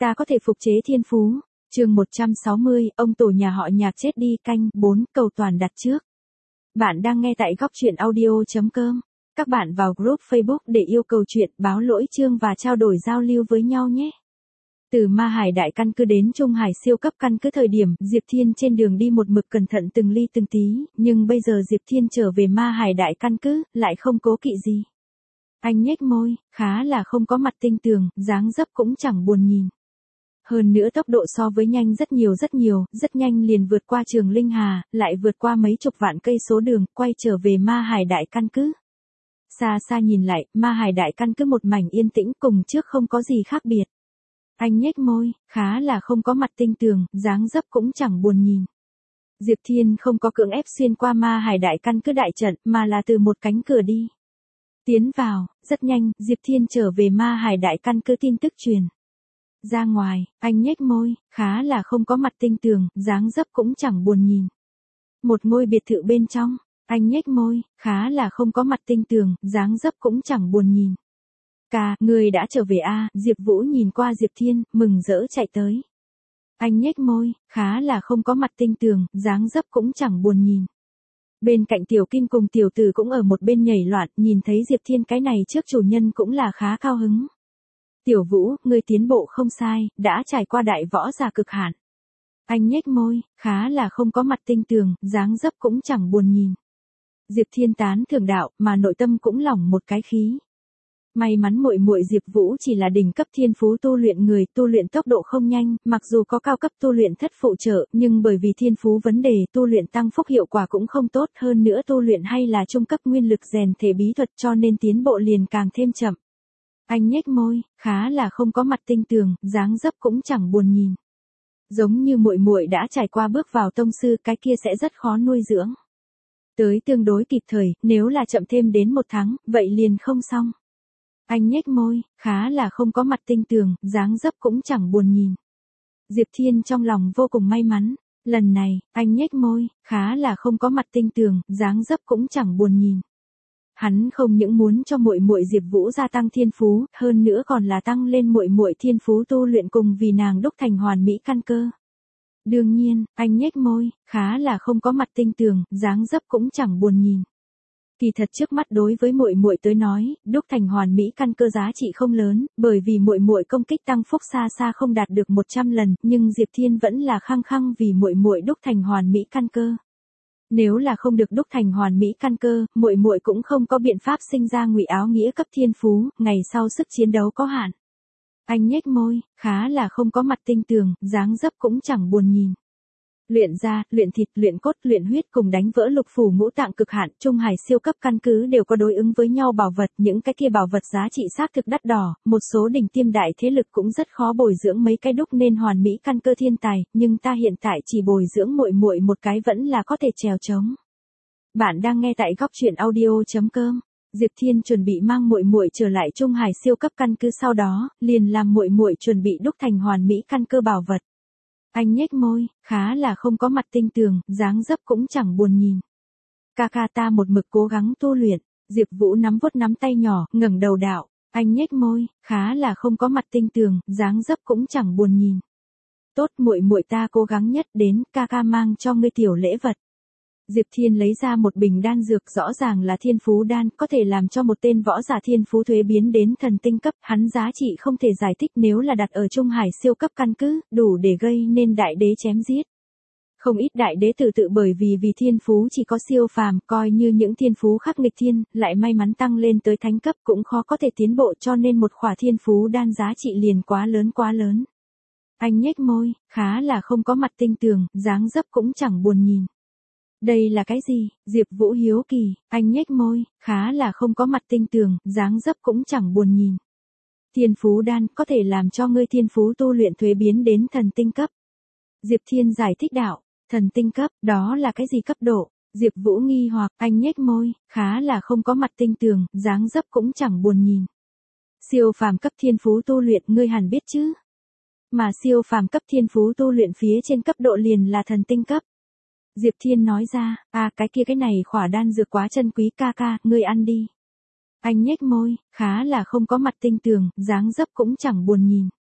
Ta có thể phục chế thiên phú. Chương 160, ông tổ nhà họ Nhạc chết đi, canh 4, cầu toàn đặt trước. Bạn đang nghe tại góc truyện audio.com. Các bạn vào group Facebook để yêu cầu chuyện, báo lỗi chương và trao đổi giao lưu với nhau nhé. Từ Ma Hải đại căn cứ đến Trung Hải siêu cấp căn cứ, thời điểm Diệp Thiên trên đường đi một mực cẩn thận từng ly từng tí, nhưng bây giờ Diệp Thiên trở về Ma Hải đại căn cứ, lại không cố kỵ gì. Anh nhếch môi, khá là không có mặt tinh tường, dáng dấp cũng chẳng buồn nhìn. Hơn nữa tốc độ so với nhanh rất nhiều, rất nhanh liền vượt qua Trường Linh Hà, lại vượt qua mấy chục vạn cây số đường, quay trở về Ma Hải đại căn cứ. Xa xa nhìn lại, Ma Hải đại căn cứ một mảnh yên tĩnh, cùng trước không có gì khác biệt. Anh nhếch môi, khá là không có mặt tinh tường, dáng dấp cũng chẳng buồn nhìn. Diệp Thiên không có cưỡng ép xuyên qua Ma Hải đại căn cứ đại trận, mà là từ một cánh cửa đi. Tiến vào, rất nhanh, Diệp Thiên trở về Ma Hải đại căn cứ, tin tức truyền ra ngoài, anh nhếch môi, khá là không có mặt tinh tường, dáng dấp cũng chẳng buồn nhìn. Một ngôi biệt thự bên trong, anh nhếch môi, khá là không có mặt tinh tường, dáng dấp cũng chẳng buồn nhìn. Người đã trở về à? Diệp Vũ nhìn qua Diệp Thiên, mừng rỡ chạy tới. Anh nhếch môi, khá là không có mặt tinh tường, dáng dấp cũng chẳng buồn nhìn. Bên cạnh Tiểu Kim cùng Tiểu Tử cũng ở một bên nhảy loạn, nhìn thấy Diệp Thiên cái này trước chủ nhân cũng là khá cao hứng. Tiểu Vũ, ngươi tiến bộ không sai, đã trải qua đại võ giả cực hạn. Anh nhếch môi, khá là không có mặt tinh tường, dáng dấp cũng chẳng buồn nhìn. Diệp Thiên tán thưởng đạo, mà nội tâm cũng lỏng một cái khí. May mắn muội muội Diệp Vũ chỉ là đỉnh cấp thiên phú tu luyện người, tu luyện tốc độ không nhanh, mặc dù có cao cấp tu luyện thất phụ trợ, nhưng bởi vì thiên phú vấn đề, tu luyện tăng phúc hiệu quả cũng không tốt, hơn nữa tu luyện hay là trung cấp nguyên lực rèn thể bí thuật, cho nên tiến bộ liền càng thêm chậm. Anh nhếch môi, khá là không có mặt tinh tường, dáng dấp cũng chẳng buồn nhìn. Giống như muội muội đã trải qua bước vào tông sư, cái kia sẽ rất khó nuôi dưỡng. Tới tương đối kịp thời, nếu là chậm thêm đến 1 tháng, vậy liền không xong. Anh nhếch môi, khá là không có mặt tinh tường, dáng dấp cũng chẳng buồn nhìn. Diệp Thiên trong lòng vô cùng may mắn. Lần này, anh nhếch môi, khá là không có mặt tinh tường, dáng dấp cũng chẳng buồn nhìn. Hắn không những muốn cho muội muội Diệp Vũ gia tăng thiên phú, hơn nữa còn là tăng lên muội muội thiên phú tu luyện cùng vì nàng đúc thành hoàn mỹ căn cơ. Đương nhiên, anh nhếch môi, khá là không có mặt tinh tường, dáng dấp cũng chẳng buồn nhìn. Kỳ thật trước mắt đối với muội muội tới nói, đúc thành hoàn mỹ căn cơ giá trị không lớn, bởi vì muội muội công kích tăng phúc xa xa không đạt được 100 lần, nhưng Diệp Thiên vẫn là khăng khăng vì muội muội đúc thành hoàn mỹ căn cơ. Nếu là không được đúc thành hoàn mỹ căn cơ, muội muội cũng không có biện pháp sinh ra ngụy áo nghĩa cấp thiên phú, ngày sau sức chiến đấu có hạn. Anh nhếch môi, khá là không có mặt tinh tường, dáng dấp cũng chẳng buồn nhìn. Luyện da, luyện thịt, luyện cốt, luyện huyết cùng đánh vỡ lục phủ ngũ tạng cực hạn, Trung Hải siêu cấp căn cứ đều có đối ứng với nhau bảo vật, những cái kia bảo vật giá trị xác thực đắt đỏ, một số đỉnh tiêm đại thế lực cũng rất khó bồi dưỡng mấy cái đúc nên hoàn mỹ căn cơ thiên tài, nhưng ta hiện tại chỉ bồi dưỡng muội muội một cái vẫn là có thể trèo trống. Bạn đang nghe tại góc truyện audio.com. Diệp Thiên chuẩn bị mang muội muội trở lại Trung Hải siêu cấp căn cứ, sau đó liền làm muội muội chuẩn bị đúc thành hoàn mỹ căn cơ bảo vật. Anh nhếch môi, khá là không có mặt tinh tường, dáng dấp cũng chẳng buồn nhìn. Ta một mực cố gắng tu luyện. Diệp Vũ vuốt nắm tay nhỏ, ngẩng đầu đạo. Anh nhếch môi, khá là không có mặt tinh tường, dáng dấp cũng chẳng buồn nhìn. Tốt, muội muội ta cố gắng nhất, đến, mang cho ngươi tiểu lễ vật. Diệp Thiên lấy ra một bình đan dược, rõ ràng là thiên phú đan, có thể làm cho một tên võ giả thiên phú thuế biến đến thần tinh cấp, hắn giá trị không thể giải thích, nếu là đặt ở Trung Hải siêu cấp căn cứ, đủ để gây nên đại đế chém giết. Không ít đại đế tự bởi vì thiên phú chỉ có siêu phàm, coi như những thiên phú khắc nghịch thiên, lại may mắn tăng lên tới thánh cấp cũng khó có thể tiến bộ, cho nên một khỏa thiên phú đan giá trị liền quá lớn. Anh nhếch môi, khá là không có mặt tinh tường, dáng dấp cũng chẳng buồn nhìn. Đây là cái gì? Diệp Vũ hiếu kỳ, anh nhếch môi, khá là không có mặt tinh tường, dáng dấp cũng chẳng buồn nhìn. Thiên phú đan có thể làm cho ngươi thiên phú tu luyện thuế biến đến thần tinh cấp. Diệp Thiên giải thích đạo, thần tinh cấp, đó là cái gì cấp độ? Diệp Vũ nghi hoặc, anh nhếch môi, khá là không có mặt tinh tường, dáng dấp cũng chẳng buồn nhìn. Siêu phàm cấp thiên phú tu luyện ngươi hẳn biết chứ? Mà siêu phàm cấp thiên phú tu luyện phía trên cấp độ liền là thần tinh cấp. Diệp Thiên nói ra, cái này khỏa đan dược quá chân quý, ngươi ăn đi. Anh nhếch môi, khá là không có mặt tinh tường, dáng dấp cũng chẳng buồn nhìn.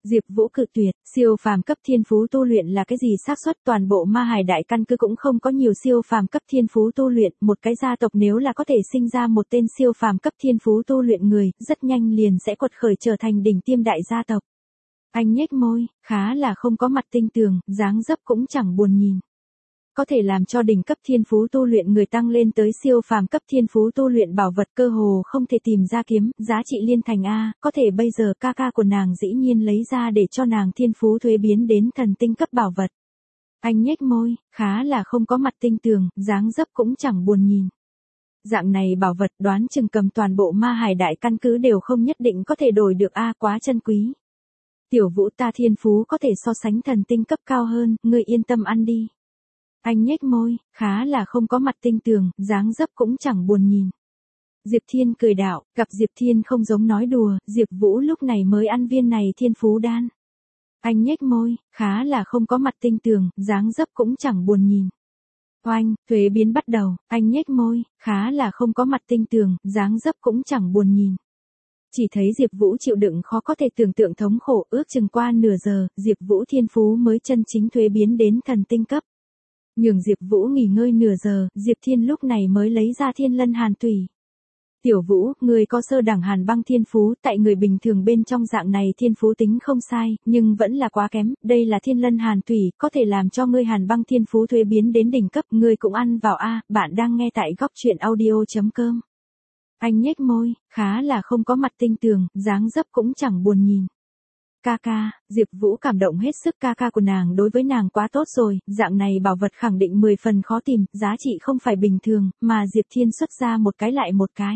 Diệp Vũ cự tuyệt, siêu phàm cấp thiên phú tu luyện là cái gì xác suất toàn bộ Ma Hải đại căn cứ cũng không có nhiều siêu phàm cấp thiên phú tu luyện, một cái gia tộc nếu là có thể sinh ra một tên siêu phàm cấp thiên phú tu luyện người, rất nhanh liền sẽ quật khởi trở thành đỉnh tiêm đại gia tộc. Anh nhếch môi, khá là không có mặt tinh tường, dáng dấp cũng chẳng buồn nhìn. Có thể làm cho đỉnh cấp thiên phú tu luyện người tăng lên tới siêu phàm cấp thiên phú tu luyện bảo vật cơ hồ không thể tìm ra kiếm, giá trị liên thành A, có thể bây giờ ca ca của nàng dĩ nhiên lấy ra để cho nàng thiên phú thuế biến đến thần tinh cấp bảo vật. Anh nhếch môi, khá là không có mặt tinh tường, dáng dấp cũng chẳng buồn nhìn. Dạng này bảo vật đoán chừng cầm toàn bộ Ma Hải đại căn cứ đều không nhất định có thể đổi được A, quá chân quý. Tiểu Vũ ta thiên phú có thể so sánh thần tinh cấp cao hơn, ngươi yên tâm ăn đi. Anh nhếch môi, khá là không có mặt tinh tường, dáng dấp cũng chẳng buồn nhìn. Diệp Thiên cười đạo, gặp Diệp Thiên không giống nói đùa, Diệp Vũ lúc này mới ăn viên này thiên phú đan. Anh nhếch môi, khá là không có mặt tinh tường, dáng dấp cũng chẳng buồn nhìn. Oanh, thuế biến bắt đầu, anh nhếch môi, khá là không có mặt tinh tường, dáng dấp cũng chẳng buồn nhìn. Chỉ thấy Diệp Vũ chịu đựng khó có thể tưởng tượng thống khổ, ước chừng qua nửa giờ, Diệp Vũ thiên phú mới chân chính thuế biến đến thần tinh cấp. Nhường Diệp Vũ nghỉ ngơi nửa giờ, Diệp Thiên lúc này mới lấy ra Thiên Lân Hàn Tủy. Tiểu Vũ, người có sơ đẳng hàn băng thiên phú, tại người bình thường bên trong dạng này thiên phú tính không sai, nhưng vẫn là quá kém, đây là Thiên Lân Hàn Tủy, có thể làm cho ngươi hàn băng thiên phú thuế biến đến đỉnh cấp, ngươi cũng ăn vào A, bạn đang nghe tại góc truyện audio.com. Anh nhếch môi, khá là không có mặt tinh tường, dáng dấp cũng chẳng buồn nhìn. Ca ca, Diệp Vũ cảm động hết sức, ca ca của nàng đối với nàng quá tốt rồi, dạng này bảo vật khẳng định 10 phần khó tìm, giá trị không phải bình thường, mà Diệp Thiên xuất ra một cái lại một cái.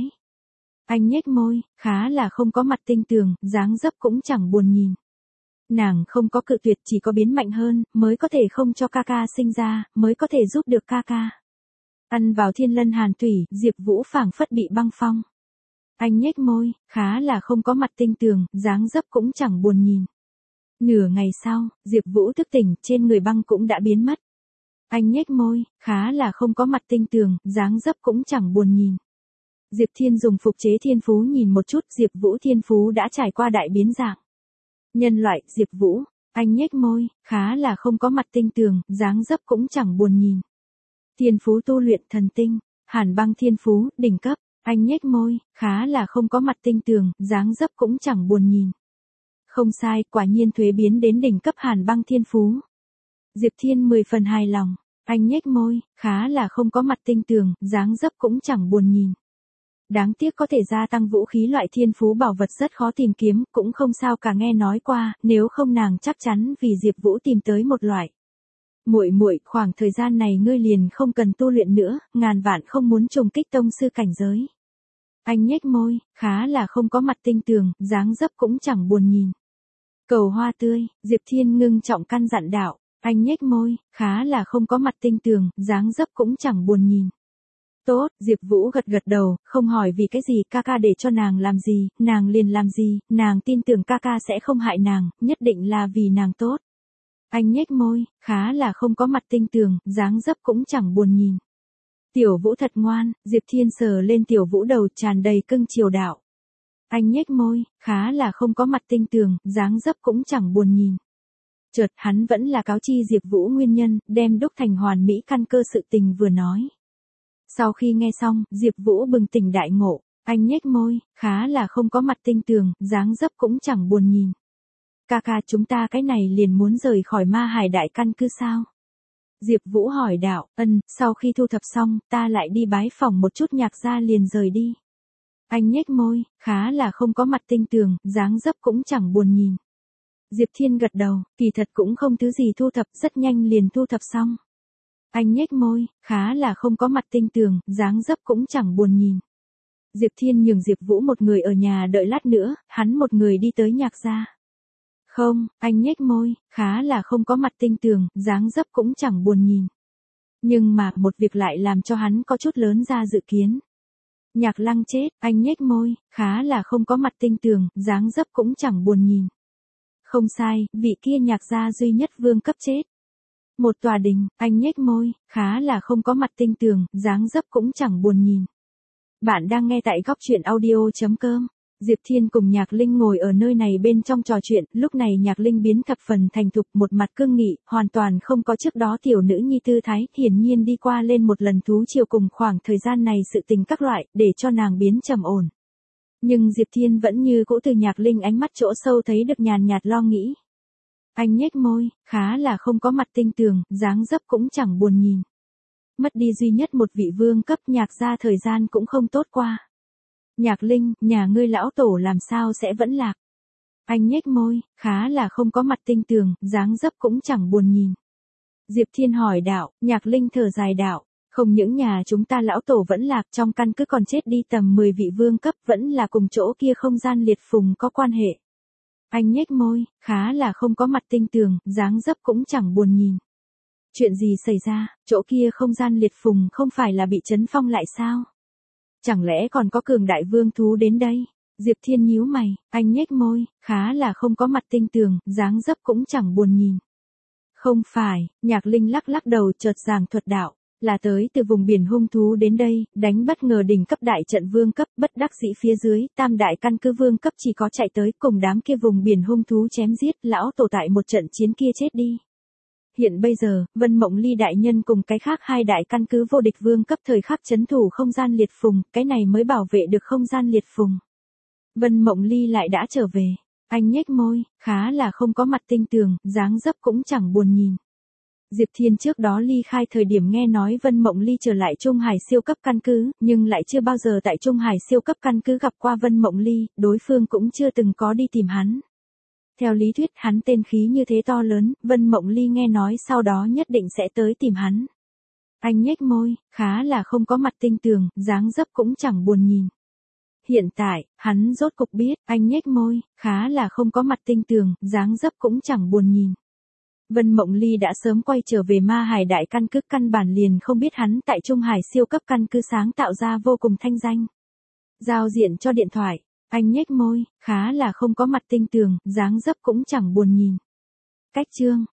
Anh nhếch môi, khá là không có mặt tinh tường, dáng dấp cũng chẳng buồn nhìn. Nàng không có cự tuyệt, chỉ có biến mạnh hơn, mới có thể không cho ca ca sinh ra, mới có thể giúp được ca ca. Ăn vào Thiên Lân Hàn Tủy, Diệp Vũ phảng phất bị băng phong. Anh nhếch môi, khá là không có mặt tinh tường, dáng dấp cũng chẳng buồn nhìn. Nửa ngày sau, Diệp Vũ thức tỉnh, trên người băng cũng đã biến mất. Anh nhếch môi, khá là không có mặt tinh tường, dáng dấp cũng chẳng buồn nhìn. Diệp Thiên dùng phục chế thiên phú nhìn một chút, Diệp Vũ thiên phú đã trải qua đại biến dạng. Nhân loại, Diệp Vũ, anh nhếch môi, khá là không có mặt tinh tường, dáng dấp cũng chẳng buồn nhìn. Thiên phú tu luyện thần tinh, hàn băng thiên phú, đỉnh cấp. Anh nhếch môi, khá là không có mặt tinh tường, dáng dấp cũng chẳng buồn nhìn. Không sai, quả nhiên thuế biến đến đỉnh cấp hàn băng thiên phú. Diệp Thiên 10 phần hài lòng. Anh nhếch môi, khá là không có mặt tinh tường, dáng dấp cũng chẳng buồn nhìn. Đáng tiếc có thể gia tăng vũ khí loại thiên phú bảo vật rất khó tìm kiếm, cũng không sao cả, nghe nói qua, nếu không nàng chắc chắn vì Diệp Vũ tìm tới một loại. Muội muội, khoảng thời gian này ngươi liền không cần tu luyện nữa, ngàn vạn không muốn trùng kích tông sư cảnh giới. Anh nhếch môi, khá là không có mặt tinh tường, dáng dấp cũng chẳng buồn nhìn. Cầu hoa tươi, Diệp Thiên ngưng trọng căn dặn đạo, anh nhếch môi, khá là không có mặt tinh tường, dáng dấp cũng chẳng buồn nhìn. Tốt, Diệp Vũ gật gật đầu, không hỏi vì cái gì, ca ca để cho nàng làm gì, nàng liền làm gì, nàng tin tưởng ca ca sẽ không hại nàng, nhất định là vì nàng tốt. Anh nhếch môi, khá là không có mặt tinh tường, dáng dấp cũng chẳng buồn nhìn. Tiểu Vũ thật ngoan, Diệp Thiên sờ lên Tiểu Vũ đầu tràn đầy cưng chiều đạo. Anh nhếch môi, khá là không có mặt tinh tường, dáng dấp cũng chẳng buồn nhìn. Chợt hắn vẫn là cáo chi Diệp Vũ nguyên nhân, đem đúc thành hoàn mỹ căn cơ sự tình vừa nói. Sau khi nghe xong, Diệp Vũ bừng tỉnh đại ngộ, anh nhếch môi, khá là không có mặt tinh tường, dáng dấp cũng chẳng buồn nhìn. Ca ca, chúng ta cái này liền muốn rời khỏi Ma Hải đại căn cứ sao? Diệp Vũ hỏi đạo, sau khi thu thập xong, ta lại đi bái phỏng một chút Nhạc gia liền rời đi. Anh nhếch môi, khá là không có mặt tinh tường, dáng dấp cũng chẳng buồn nhìn. Diệp Thiên gật đầu, kỳ thật cũng không thứ gì thu thập, rất nhanh liền thu thập xong. Anh nhếch môi, khá là không có mặt tinh tường, dáng dấp cũng chẳng buồn nhìn. Diệp Thiên nhường Diệp Vũ một người ở nhà đợi lát nữa, hắn một người đi tới Nhạc gia. Không, anh nhếch môi, khá là không có mặt tinh tường, dáng dấp cũng chẳng buồn nhìn. Nhưng mà, một việc lại làm cho hắn có chút lớn ra dự kiến. Nhạc Lăng chết, anh nhếch môi, khá là không có mặt tinh tường, dáng dấp cũng chẳng buồn nhìn. Không sai, vị kia Nhạc gia duy nhất vương cấp chết. Một tòa đình, anh nhếch môi, khá là không có mặt tinh tường, dáng dấp cũng chẳng buồn nhìn. Bạn đang nghe tại góc truyện audio.com. Diệp Thiên cùng Nhạc Linh ngồi ở nơi này bên trong trò chuyện, lúc này Nhạc Linh biến thập phần thành thục, một mặt cương nghị, hoàn toàn không có trước đó tiểu nữ nhi tư thái, hiển nhiên đi qua lên một lần thú chiều cùng khoảng thời gian này sự tình các loại, để cho nàng biến trầm ổn. Nhưng Diệp Thiên vẫn như cũ từ Nhạc Linh ánh mắt chỗ sâu thấy được nhàn nhạt lo nghĩ. Anh nhếch môi, khá là không có mặt tinh tường, dáng dấp cũng chẳng buồn nhìn. Mất đi duy nhất một vị vương cấp, Nhạc gia thời gian cũng không tốt qua. Nhạc Linh, nhà ngươi lão tổ làm sao sẽ vẫn lạc? Anh nhếch môi, khá là không có mặt tinh tường, dáng dấp cũng chẳng buồn nhìn. Diệp Thiên hỏi đạo, Nhạc Linh thở dài đạo, không những nhà chúng ta lão tổ vẫn lạc, trong căn cứ còn chết đi tầm 10 vị vương cấp, vẫn là cùng chỗ kia không gian liệt phùng có quan hệ. Anh nhếch môi, khá là không có mặt tinh tường, dáng dấp cũng chẳng buồn nhìn. Chuyện gì xảy ra, chỗ kia không gian liệt phùng không phải là bị trấn phong lại sao? Chẳng lẽ còn có cường đại vương thú đến đây? Diệp Thiên nhíu mày, anh nhếch môi, khá là không có mặt tinh tường, dáng dấp cũng chẳng buồn nhìn. Không phải, Nhạc Linh lắc lắc đầu chợt giảng thuật đạo, là tới từ vùng biển hung thú đến đây, đánh bất ngờ đỉnh cấp đại trận vương cấp, bất đắc dĩ phía dưới, tam đại căn cứ vương cấp chỉ có chạy tới cùng đám kia vùng biển hung thú chém giết, lão tổ tại một trận chiến kia chết đi. Hiện bây giờ, Vân Mộng Ly đại nhân cùng cái khác hai đại căn cứ vô địch vương cấp thời khắc trấn thủ không gian liệt phùng, cái này mới bảo vệ được không gian liệt phùng. Vân Mộng Ly lại đã trở về. Anh nhếch môi, khá là không có mặt tinh tường, dáng dấp cũng chẳng buồn nhìn. Diệp Thiên trước đó ly khai thời điểm nghe nói Vân Mộng Ly trở lại Trung Hải siêu cấp căn cứ, nhưng lại chưa bao giờ tại Trung Hải siêu cấp căn cứ gặp qua Vân Mộng Ly, đối phương cũng chưa từng có đi tìm hắn. Theo lý thuyết hắn tên khí như thế to lớn, Vân Mộng Ly nghe nói sau đó nhất định sẽ tới tìm hắn. Anh nhếch môi, khá là không có mặt tinh tường, dáng dấp cũng chẳng buồn nhìn. Hiện tại, hắn rốt cục biết, anh nhếch môi, khá là không có mặt tinh tường, dáng dấp cũng chẳng buồn nhìn. Vân Mộng Ly đã sớm quay trở về Ma Hải đại căn cứ, căn bản liền không biết hắn tại Trung Hải siêu cấp căn cứ sáng tạo ra vô cùng thanh danh. Giao diện cho điện thoại, anh nhếch môi, khá là không có mặt tinh tường, dáng dấp cũng chẳng buồn nhìn. Cách chương